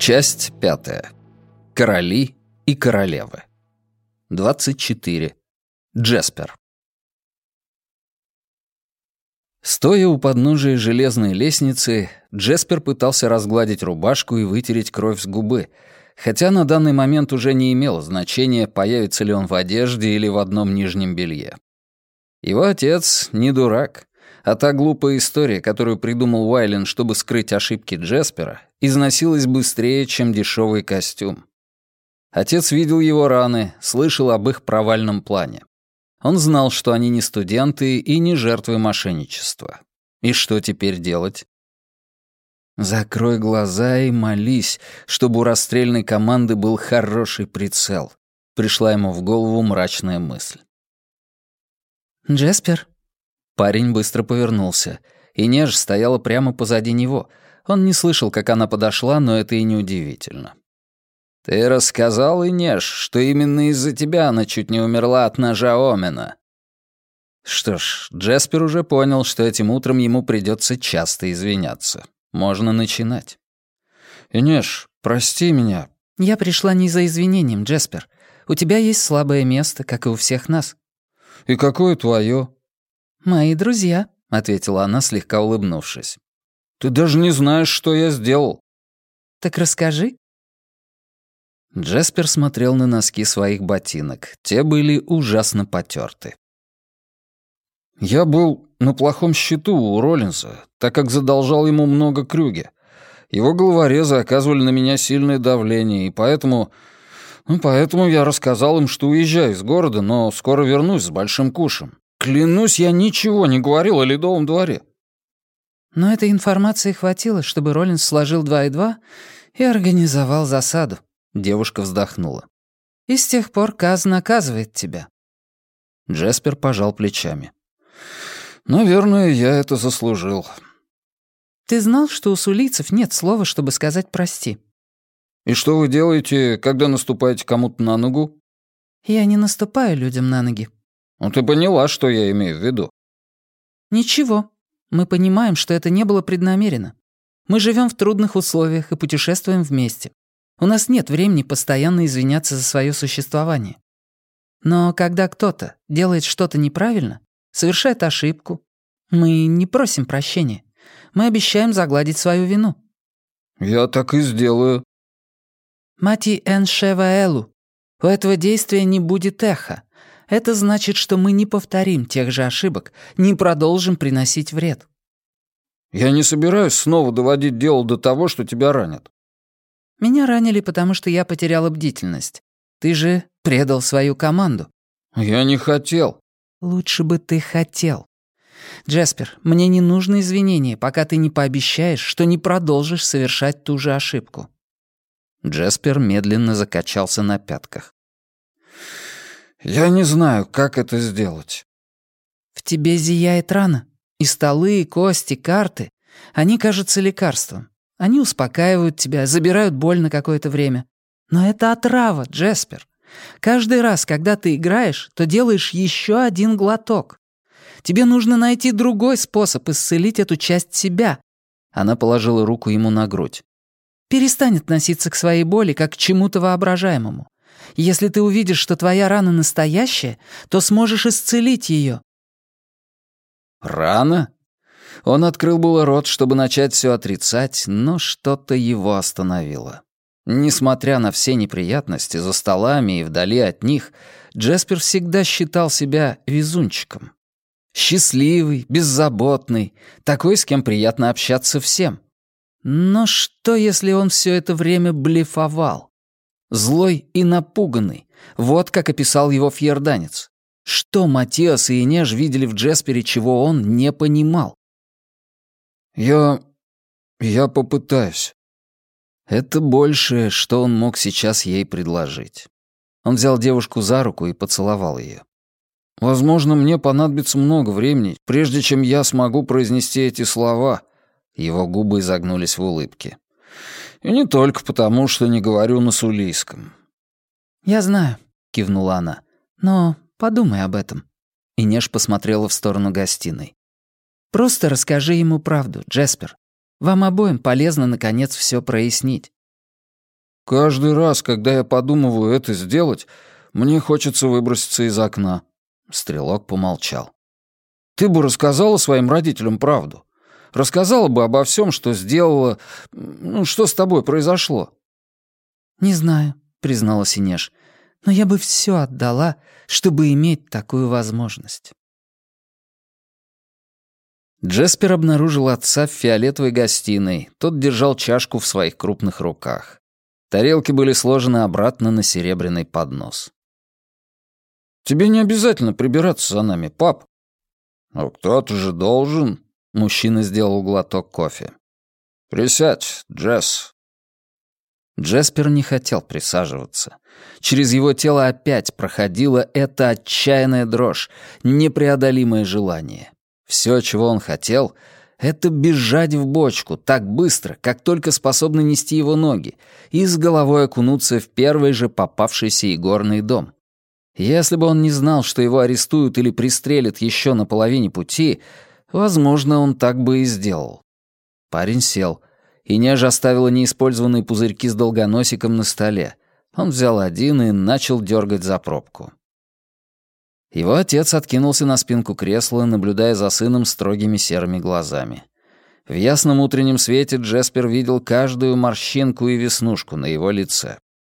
Часть 5. Короли и королевы. 24. Джеспер. Стоя у подножия железной лестницы, Джеспер пытался разгладить рубашку и вытереть кровь с губы, хотя на данный момент уже не имело значения, появится ли он в одежде или в одном нижнем белье. Его отец не дурак, а та глупая история, которую придумал Уайлен, чтобы скрыть ошибки Джеспера, износилась быстрее, чем дешевый костюм. Отец видел его раны, слышал об их провальном плане. Он знал, что они не студенты и не жертвы мошенничества. И что теперь делать? «Закрой глаза и молись, чтобы у расстрельной команды был хороший прицел», — пришла ему в голову мрачная мысль. «Джеспер?» Парень быстро повернулся. Инеж стояла прямо позади него. Он не слышал, как она подошла, но это и не удивительно. «Ты рассказал, Инеж, что именно из-за тебя она чуть не умерла от ножа Омена?» Что ж, Джеспер уже понял, что этим утром ему придется часто извиняться. Можно начинать. «Инеж, прости меня». «Я пришла не за извинением, Джеспер. У тебя есть слабое место, как и у всех нас». «И какое твое?» «Мои друзья», — ответила она, слегка улыбнувшись. «Ты даже не знаешь, что я сделал». «Так расскажи». Джеспер смотрел на носки своих ботинок. Те были ужасно потёрты. «Я был на плохом счету у Роллинса, так как задолжал ему много крюге. Его головорезы оказывали на меня сильное давление, и поэтому я рассказал им, что уезжаю из города, но скоро вернусь с большим кушем. Клянусь, я ничего не говорил о Ледовом дворе». Но этой информации хватило, чтобы Роллинс сложил 2 и 2 и организовал засаду. Девушка вздохнула. «И с тех пор Каз наказывает тебя». Джеспер пожал плечами. «Наверное, я это заслужил». «Ты знал, что у сулийцев нет слова, чтобы сказать «прости»?» «И что вы делаете, когда наступаете кому-то на ногу?» «Я не наступаю людям на ноги». «Ну ты поняла, что я имею в виду». «Ничего. Мы понимаем, что это не было преднамеренно. Мы живем в трудных условиях и путешествуем вместе. У нас нет времени постоянно извиняться за свое существование. Но когда кто-то делает что-то неправильно, совершает ошибку, мы не просим прощения. Мы обещаем загладить свою вину». «Я так и сделаю». «Мати эн шеваэлу. У этого действия не будет эха. Это значит, что мы не повторим тех же ошибок, не продолжим приносить вред». «Я не собираюсь снова доводить дело до того, что тебя ранят». «Меня ранили, потому что я потеряла бдительность. Ты же предал свою команду». «Я не хотел». «Лучше бы ты хотел. Джеспер, мне не нужны извинения, пока ты не пообещаешь, что не продолжишь совершать ту же ошибку». Джеспер медленно закачался на пятках. «Я не знаю, как это сделать». «В тебе зияет рана. И столы, и кости, карты. Они кажутся лекарством. Они успокаивают тебя, забирают боль на какое-то время. Но это отрава, Джеспер. Каждый раз, когда ты играешь, то делаешь еще один глоток. Тебе нужно найти другой способ исцелить эту часть себя». Она положила руку ему на грудь. «Перестань относиться к своей боли как к чему-то воображаемому. Если ты увидишь, что твоя рана настоящая, то сможешь исцелить ее». «Рана?» Он открыл было рот, чтобы начать все отрицать, но что-то его остановило. Несмотря на все неприятности за столами и вдали от них, Джеспер всегда считал себя везунчиком. Счастливый, беззаботный, такой, с кем приятно общаться всем. Но что, если он все это время блефовал? Злой и напуганный, вот как описал его фьерданец. Что Матиас и Инеж видели в Джеспере, чего он не понимал? «Я попытаюсь». Это большее, что он мог сейчас ей предложить. Он взял девушку за руку и поцеловал ее. «Возможно, мне понадобится много времени, прежде чем я смогу произнести эти слова». Его губы изогнулись в улыбке. «И не только потому, что не говорю на сулийском». «Я знаю», — кивнула она, — «но подумай об этом». Инеж посмотрела в сторону гостиной. «Просто расскажи ему правду, Джеспер. Вам обоим полезно, наконец, все прояснить». Каждый раз, когда я подумываю это сделать, мне хочется выброситься из окна». Стрелок помолчал. «Ты бы рассказала своим родителям правду. Рассказала бы обо всем, что сделала... что с тобой произошло». «Не знаю», — призналась Инеш, «но я бы все отдала, чтобы иметь такую возможность». Джеспер обнаружил отца в фиолетовой гостиной. Тот держал чашку в своих крупных руках. Тарелки были сложены обратно на серебряный поднос. «Тебе не обязательно прибираться за нами, пап». «Ну, кто-то же должен». Мужчина сделал глоток кофе. «Присядь, Джесс». Джеспер не хотел присаживаться. Через его тело опять проходила эта отчаянная дрожь, непреодолимое желание. Все, чего он хотел, это бежать в бочку так быстро, как только способны нести его ноги, и с головой окунуться в первый же попавшийся игорный дом. Если бы он не знал, что его арестуют или пристрелят еще на половине пути, возможно, он так бы и сделал. Парень сел, и Неж оставила неиспользованные пузырьки с долгоносиком на столе. Он взял один и начал дергать за пробку. Его отец откинулся на спинку кресла, наблюдая за сыном строгими серыми глазами. В ясном утреннем свете Джеспер видел каждую морщинку и веснушку на его лице.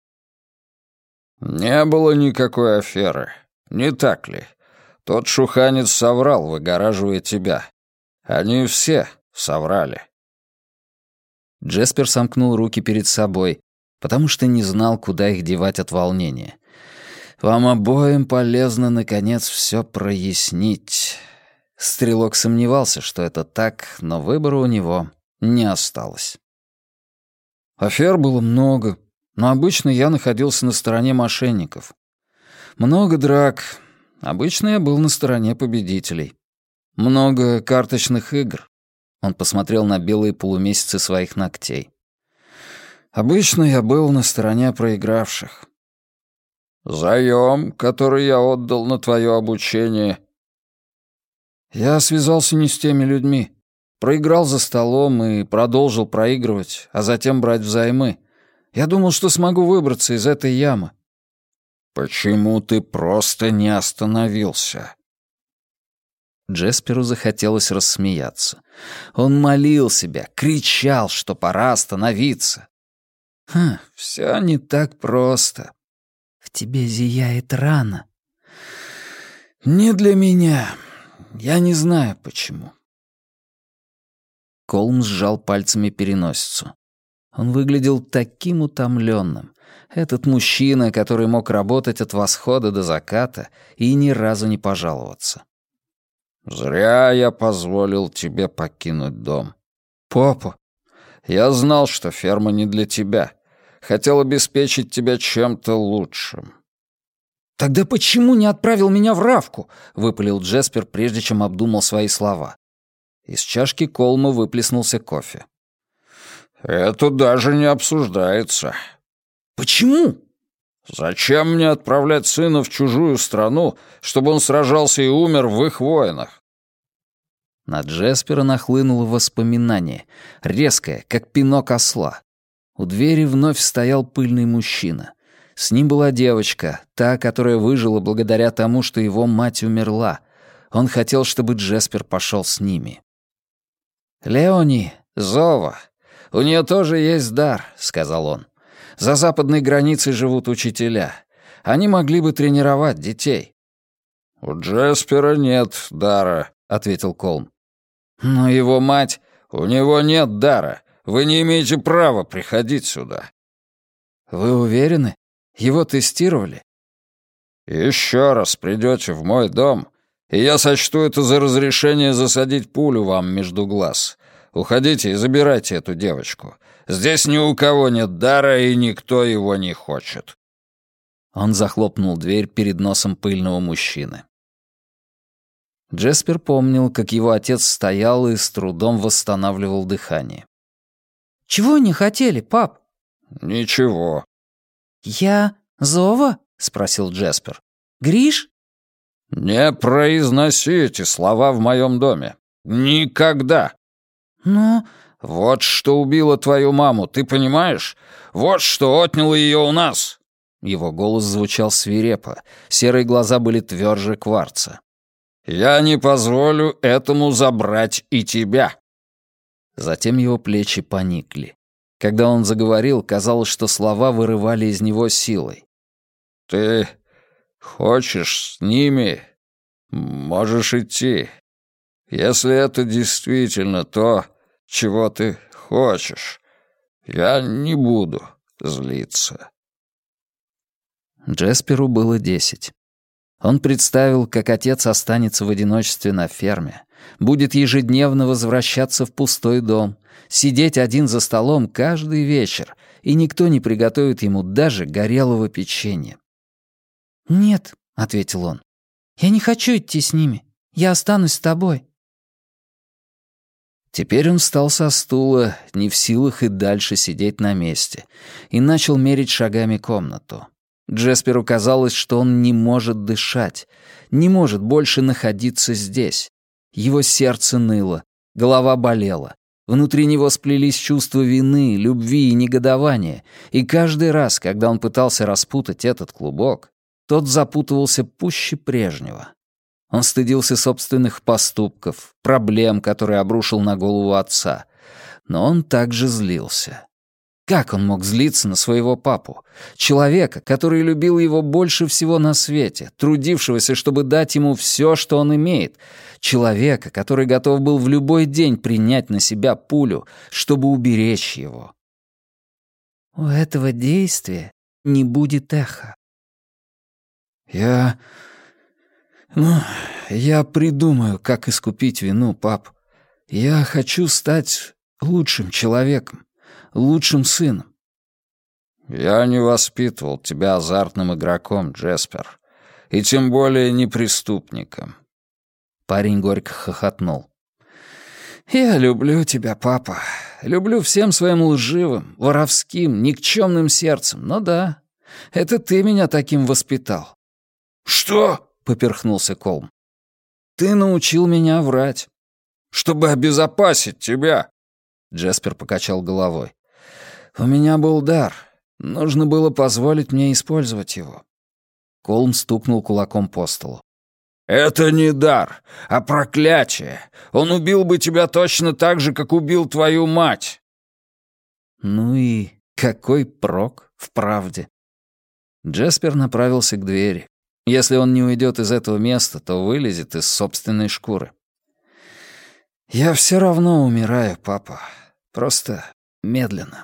«Не было никакой аферы, не так ли? Тот шуханец соврал, выгораживая тебя. Они все соврали». Джеспер сомкнул руки перед собой, потому что не знал, куда их девать от волнения. «Вам обоим полезно, наконец, все прояснить». Стрелок сомневался, что это так, но выбора у него не осталось. Афер было много, но обычно я находился на стороне мошенников. Много драк. Обычно я был на стороне победителей. Много карточных игр. Он посмотрел на белые полумесяцы своих ногтей. Обычно я был на стороне проигравших. «Заём, который я отдал на твое обучение». Я связался не с теми людьми. Проиграл за столом и продолжил проигрывать, а затем брать взаймы. Я думал, что смогу выбраться из этой ямы. «Почему ты просто не остановился?» Джесперу захотелось рассмеяться. Он молил себя, кричал, что пора остановиться. Все не так просто. «В тебе зияет рана». «Не для меня. Я не знаю, почему». Колм сжал пальцами переносицу. Он выглядел таким утомленным. Этот мужчина, который мог работать от восхода до заката и ни разу не пожаловаться. «Зря я позволил тебе покинуть дом. Папа, я знал, что ферма не для тебя. Хотел обеспечить тебя чем-то лучшим». «Тогда почему не отправил меня в Равку?» — выпалил Джеспер, прежде чем обдумал свои слова. Из чашки Колма выплеснулся кофе. «Это даже не обсуждается». «Почему?» «Зачем мне отправлять сына в чужую страну, чтобы он сражался и умер в их войнах?» На Джеспера нахлынуло воспоминание, резкое, как пинок осла. У двери вновь стоял пыльный мужчина. С ним была девочка, та, которая выжила благодаря тому, что его мать умерла. Он хотел, чтобы Джеспер пошел с ними. «Леони, Зова, у нее тоже есть дар», — сказал он. «За западной границей живут учителя. Они могли бы тренировать детей». «У Джеспера нет дара», — ответил Колм. «Но его мать... У него нет дара. Вы не имеете права приходить сюда». «Вы уверены? Его тестировали?» «Еще раз придете в мой дом, и я сочту это за разрешение засадить пулю вам между глаз. Уходите и забирайте эту девочку. Здесь ни у кого нет дара, и никто его не хочет». Он захлопнул дверь перед носом пыльного мужчины. Джеспер помнил, как его отец стоял и с трудом восстанавливал дыхание. «Чего не хотели, пап?» «Ничего». «Я Зова?» — спросил Джеспер. «Гриш?» «Не произноси эти слова в моем доме. Никогда!» «Но Вот что убило твою маму, ты понимаешь? Вот что отняло ее у нас!» Его голос звучал свирепо, серые глаза были тверже кварца. «Я не позволю этому забрать и тебя!» Затем его плечи поникли. Когда он заговорил, казалось, что слова вырывали из него силой. «Ты хочешь с ними? Можешь идти. Если это действительно то, чего ты хочешь, я не буду злиться». Джесперу было 10. Он представил, как отец останется в одиночестве на ферме, будет ежедневно возвращаться в пустой дом, сидеть один за столом каждый вечер, и никто не приготовит ему даже горелого печенья. «Нет», — ответил он, — «я не хочу идти с ними. Я останусь с тобой». Теперь он встал со стула, не в силах и дальше сидеть на месте, и начал мерить шагами комнату. Джесперу казалось, что он не может дышать, не может больше находиться здесь. Его сердце ныло, голова болела. Внутри него сплелись чувства вины, любви и негодования, и каждый раз, когда он пытался распутать этот клубок, тот запутывался пуще прежнего. Он стыдился собственных поступков, проблем, которые обрушил на голову отца. Но он также злился. Как он мог злиться на своего папу? Человека, который любил его больше всего на свете, трудившегося, чтобы дать ему все, что он имеет. Человека, который готов был в любой день принять на себя пулю, чтобы уберечь его. «У этого действия не будет эха». Я придумаю, как искупить вину, пап. Я хочу стать лучшим человеком, лучшим сыном». «Я не воспитывал тебя азартным игроком, Джеспер, и тем более не преступником». Парень горько хохотнул. «Я люблю тебя, папа. Люблю всем своим лживым, воровским, никчемным сердцем. Но да, это ты меня таким воспитал». «Что?» — поперхнулся Колм. «Ты научил меня врать». «Чтобы обезопасить тебя». Джеспер покачал головой. «У меня был дар. Нужно было позволить мне использовать его». Колм стукнул кулаком по столу. «Это не дар, а проклятие. Он убил бы тебя точно так же, как убил твою мать». Ну и какой прок в правде? Джеспер направился к двери. Если он не уйдет из этого места, то вылезет из собственной шкуры. «Я все равно умираю, папа. Просто медленно».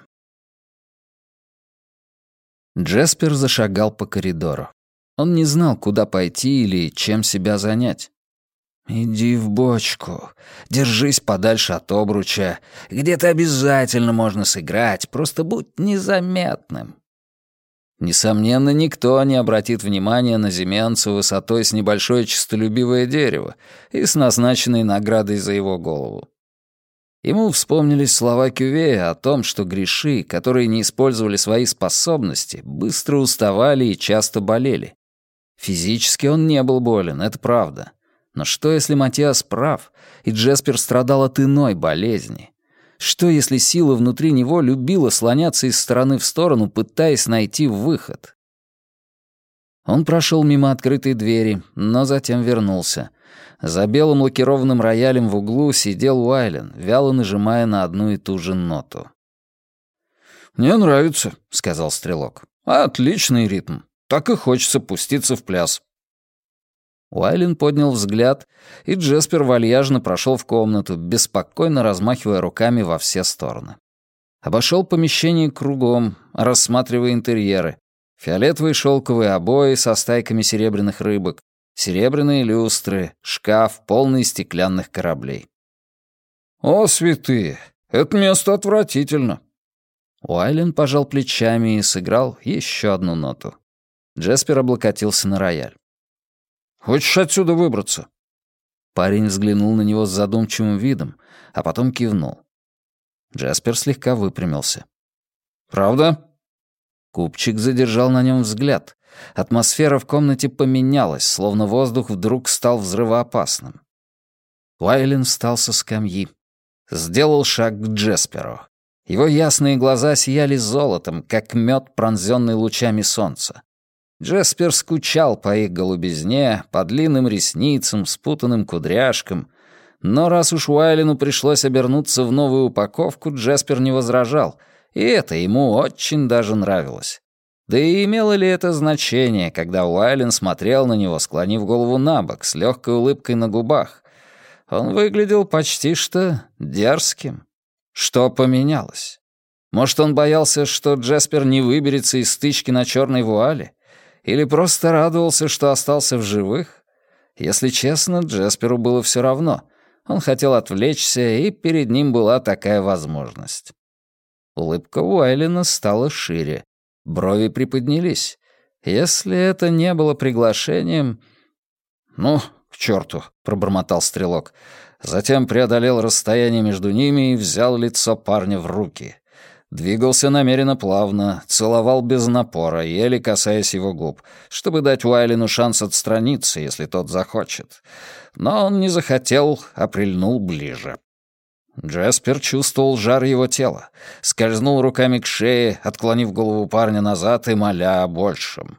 Джеспер зашагал по коридору. Он не знал, куда пойти или чем себя занять. «Иди в бочку, держись подальше от обруча. Где-то обязательно можно сыграть, просто будь незаметным». Несомненно, никто не обратит внимания на земянца высотой с небольшое честолюбивое дерево и с назначенной наградой за его голову. Ему вспомнились слова Кювея о том, что греши, которые не использовали свои способности, быстро уставали и часто болели. Физически он не был болен, это правда. Но что, если Матиас прав, и Джеспер страдал от иной болезни? Что, если сила внутри него любила слоняться из стороны в сторону, пытаясь найти выход? Он прошел мимо открытой двери, но затем вернулся. За белым лакированным роялем в углу сидел Уайлен, вяло нажимая на одну и ту же ноту. «Мне нравится», — сказал стрелок. «Отличный ритм. Так и хочется пуститься в пляс». Уайлен поднял взгляд, и Джеспер вальяжно прошел в комнату, беспокойно размахивая руками во все стороны. Обошел помещение кругом, рассматривая интерьеры. Фиолетовые шелковые обои со стайками серебряных рыбок, серебряные люстры, шкаф, полный стеклянных кораблей. «О, святые! Это место отвратительно!» Уайлен пожал плечами и сыграл еще одну ноту. Джеспер облокотился на рояль. «Хочешь отсюда выбраться?» Парень взглянул на него с задумчивым видом, а потом кивнул. Джеспер слегка выпрямился. «Правда?» Купчик задержал на нем взгляд. Атмосфера в комнате поменялась, словно воздух вдруг стал взрывоопасным. Уайлен встал со скамьи. Сделал шаг к Джесперу. Его ясные глаза сияли золотом, как мед, пронзенный лучами солнца. Джеспер скучал по их голубизне, по длинным ресницам, спутанным кудряшкам. Но раз уж Уайлену пришлось обернуться в новую упаковку, Джеспер не возражал, и это ему очень даже нравилось. Да и имело ли это значение, когда Уайлен смотрел на него, склонив голову набок, с легкой улыбкой на губах? Он выглядел почти что дерзким. Что поменялось? Может, он боялся, что Джеспер не выберется из стычки на черной вуале? Или просто радовался, что остался в живых? Если честно, Джесперу было все равно. Он хотел отвлечься, и перед ним была такая возможность. Улыбка Уайлена стала шире. Брови приподнялись. Если это не было приглашением... «Ну, к черту», — пробормотал стрелок. Затем преодолел расстояние между ними и взял лицо парня в руки. Двигался намеренно плавно, целовал без напора, еле касаясь его губ, чтобы дать Уайлену шанс отстраниться, если тот захочет. Но он не захотел, а прильнул ближе. Джеспер чувствовал жар его тела, скользнул руками к шее, отклонив голову парня назад и моля о большем.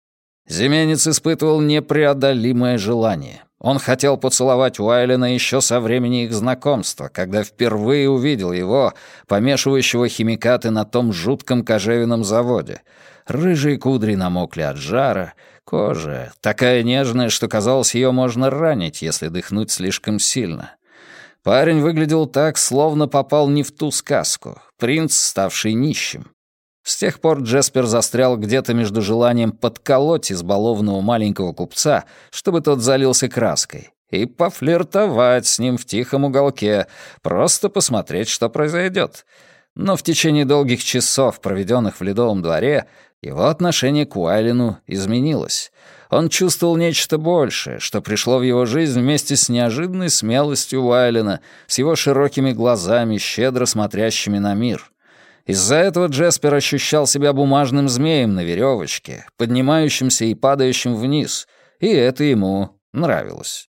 Земенец испытывал непреодолимое желание. Он хотел поцеловать Уайлена еще со времени их знакомства, когда впервые увидел его, помешивающего химикаты на том жутком кожевенном заводе. Рыжие кудри намокли от жара, кожа такая нежная, что казалось, ее можно ранить, если дыхнуть слишком сильно. Парень выглядел так, словно попал не в ту сказку. Принц, ставший нищим. С тех пор Джеспер застрял где-то между желанием подколоть избалованного маленького купца, чтобы тот залился краской, и пофлиртовать с ним в тихом уголке, просто посмотреть, что произойдет. Но в течение долгих часов, проведенных в Ледовом дворе, его отношение к Уайлену изменилось. Он чувствовал нечто большее, что пришло в его жизнь вместе с неожиданной смелостью Уайлена, с его широкими глазами, щедро смотрящими на мир. Из-за этого Джеспер ощущал себя бумажным змеем на веревочке, поднимающимся и падающим вниз, и это ему нравилось.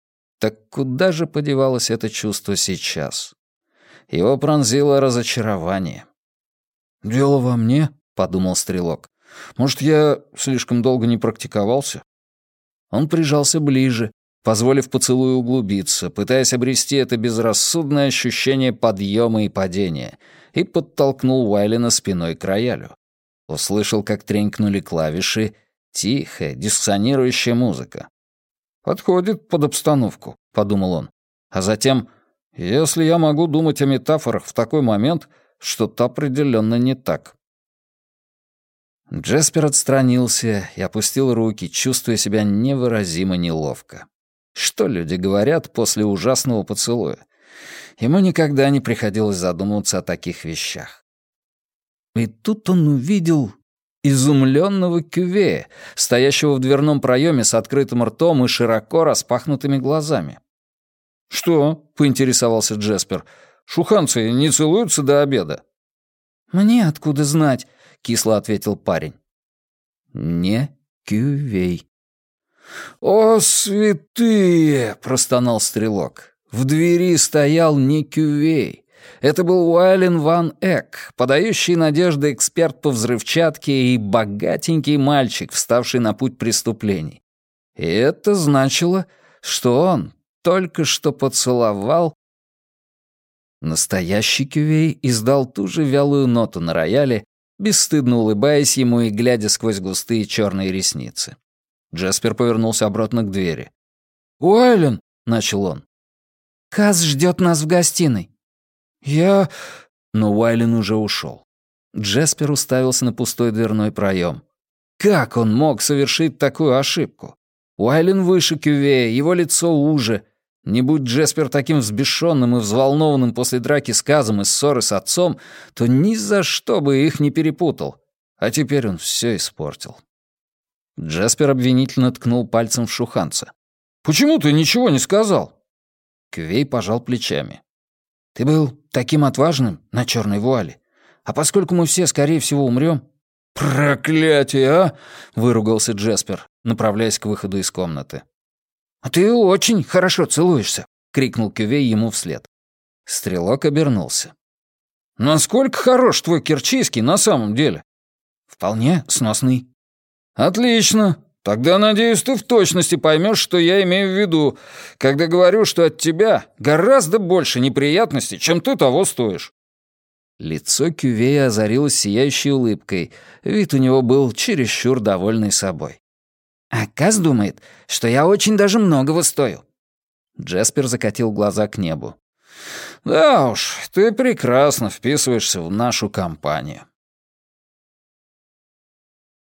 Так куда же подевалось это чувство сейчас? Его пронзило разочарование. «Дело во мне», — подумал стрелок. «Может, я слишком долго не практиковался?» Он прижался ближе, позволив поцелую углубиться, пытаясь обрести это безрассудное ощущение подъема и падения, и подтолкнул Уайлена спиной к роялю. Услышал, как тренькнули клавиши, тихая, диссонирующая музыка. «Подходит под обстановку», — подумал он. А затем, «если я могу думать о метафорах в такой момент, что-то определенно не так». Джеспер отстранился и опустил руки, чувствуя себя невыразимо неловко. Что люди говорят после ужасного поцелуя? Ему никогда не приходилось задумываться о таких вещах. И тут он увидел изумленного Кювея, стоящего в дверном проеме с открытым ртом и широко распахнутыми глазами. «Что?» — поинтересовался Джеспер. «Шуханцы не целуются до обеда?» «Мне откуда знать?» — кисло ответил парень. «Не Кювей». «О, святые!» — простонал стрелок. В двери стоял не Кювей. Это был Уайлен ван Эк, подающий надежды эксперт по взрывчатке и богатенький мальчик, вставший на путь преступлений. И это значило, что он только что поцеловал... Настоящий Кювей издал ту же вялую ноту на рояле, бесстыдно улыбаясь ему и глядя сквозь густые черные ресницы. Джеспер повернулся обратно к двери. «Уайлен!» — начал он. «Каз ждет нас в гостиной». Но Уайлен уже ушел. Джеспер уставился на пустой дверной проем. Как он мог совершить такую ошибку? Уайлен выше Кювея, его лицо уже. Не будь Джеспер таким взбешенным и взволнованным после драки с Казом и ссоры с отцом, то ни за что бы их не перепутал. А теперь он все испортил. Джеспер обвинительно ткнул пальцем в Шуханца. «Почему ты ничего не сказал?» Кювей пожал плечами. «Ты был таким отважным на черной вуале. А поскольку мы все, скорее всего, умрем...» «Проклятие, а!» — выругался Джеспер, направляясь к выходу из комнаты. «А ты очень хорошо целуешься», — крикнул Кювей ему вслед. Стрелок обернулся. «Насколько хорош твой керчийский на самом деле?» «Вполне сносный». «Отлично. Тогда, надеюсь, ты в точности поймешь, что я имею в виду, когда говорю, что от тебя гораздо больше неприятностей, чем ты того стоишь». Лицо Кювея озарилось сияющей улыбкой. Вид у него был чересчур довольный собой. «А Каз думает, что я очень даже многого стою». Джеспер закатил глаза к небу. «Да уж, ты прекрасно вписываешься в нашу компанию».